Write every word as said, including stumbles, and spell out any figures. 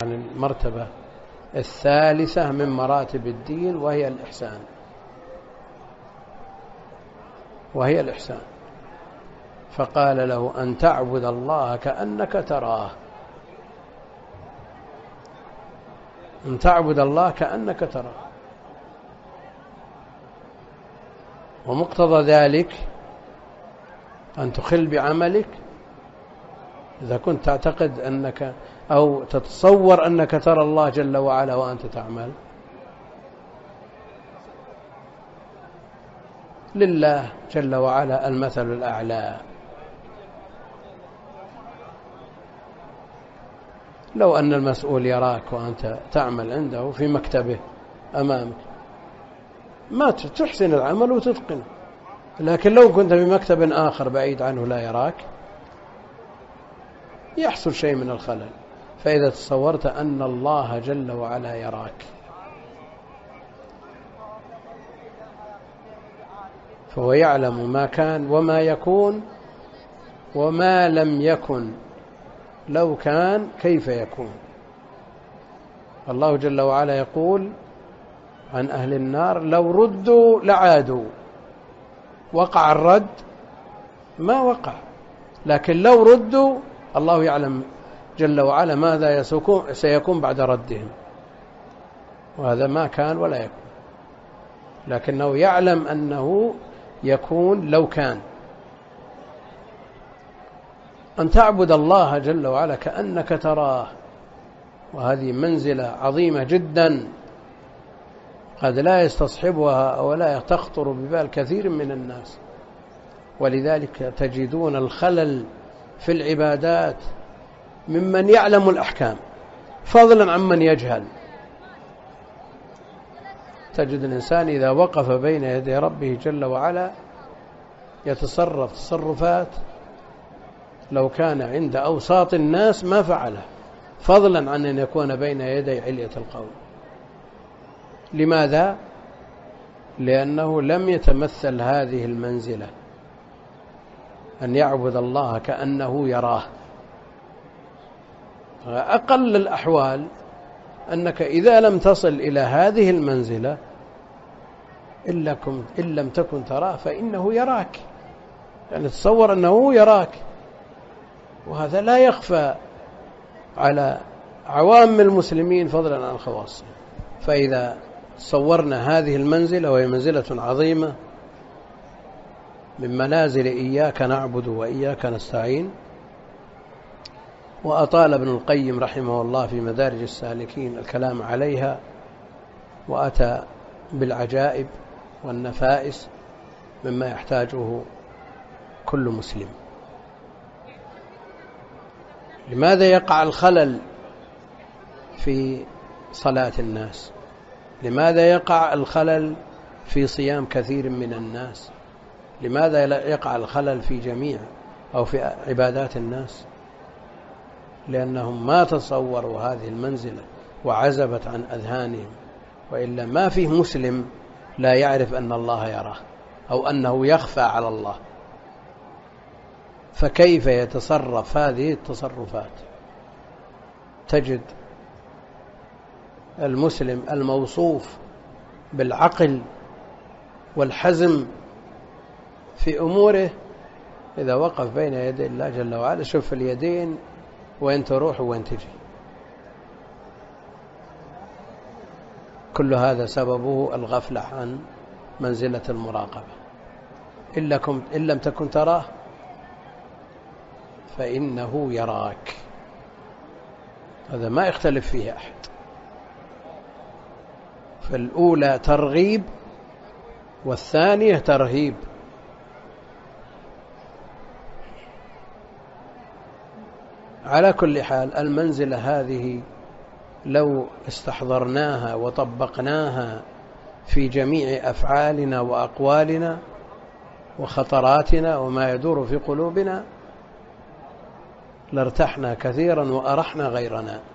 عن المرتبة الثالثة من مراتب الدين، وهي الإحسان وهي الإحسان فقال له أن تعبد الله كأنك تراه، أن تعبد الله كأنك تراه. ومقتضى ذلك أن تخل بعملك إذا كنت تعتقد أنك أو تتصور أنك ترى الله جل وعلا وأنت تعمل. لله جل وعلا المثل الأعلى. لو أن المسؤول يراك وأنت تعمل عنده في مكتبه أمامك ما تحسن العمل وتتقنه، لكن لو كنت في مكتب آخر بعيد عنه لا يراك يحصل شيء من الخلل. فإذا تصورت أن الله جل وعلا يراك فهو يعلم ما كان وما يكون وما لم يكن، لو كان كيف يكون. الله جل وعلا يقول عن أهل النار لو ردوا لعادوا. وقع الرد؟ ما وقع، لكن لو ردوا الله يعلم جل وعلا ماذا سيكون بعد ردهم، وهذا ما كان ولا يكون، لكنه يعلم أنه يكون لو كان. أن تعبد الله جل وعلا كأنك تراه، وهذه منزلة عظيمة جدا قد لا يستصحبها أو لا تخطر ببال كثير من الناس. ولذلك تجدون الخلل في العبادات ممن يعلم الأحكام فضلا عمن يجهل. تجد الإنسان إذا وقف بين يدي ربه جل وعلا يتصرف تصرفات لو كان عند أوساط الناس ما فعله، فضلا عن أن يكون بين يدي علية القوم. لماذا؟ لأنه لم يتمثل هذه المنزلة أن يعبد الله كأنه يراه. أقل الأحوال أنك إذا لم تصل إلى هذه المنزلة إن لم تكن تراه فإنه يراك، يعني تصور أنه يراك، وهذا لا يخفى على عوام المسلمين فضلا عن خواصهم. فإذا صورنا هذه المنزلة وهي منزلة عظيمة من منازل إياك نعبد وإياك نستعين، وأطال ابن القيم رحمه الله في مدارج السالكين الكلام عليها، وأتى بالعجائب والنفائس مما يحتاجه كل مسلم. لماذا يقع الخلل في صلاة الناس؟ لماذا يقع الخلل في صيام كثير من الناس؟ لماذا يقع الخلل في جميع أو في عبادات الناس؟ لأنهم ما تصوروا هذه المنزلة وعزبت عن أذهانهم، وإلا ما فيه مسلم لا يعرف أن الله يراه أو أنه يخفى على الله، فكيف يتصرف هذه التصرفات؟ تجد المسلم الموصوف بالعقل والحزم في أموره إذا وقف بين يدي الله جل وعلا شوف اليدين وين تروح وين تجي. كل هذا سببه الغفلة عن منزلة المراقبة. إن لم تكن تراه فإنه يراك، هذا ما يختلف فيه أحد. فالأولى ترغيب والثانية ترهيب. على كل حال المنزلة هذه لو استحضرناها وطبقناها في جميع أفعالنا وأقوالنا وخطراتنا وما يدور في قلوبنا لارتحنا كثيرا وأرحنا غيرنا.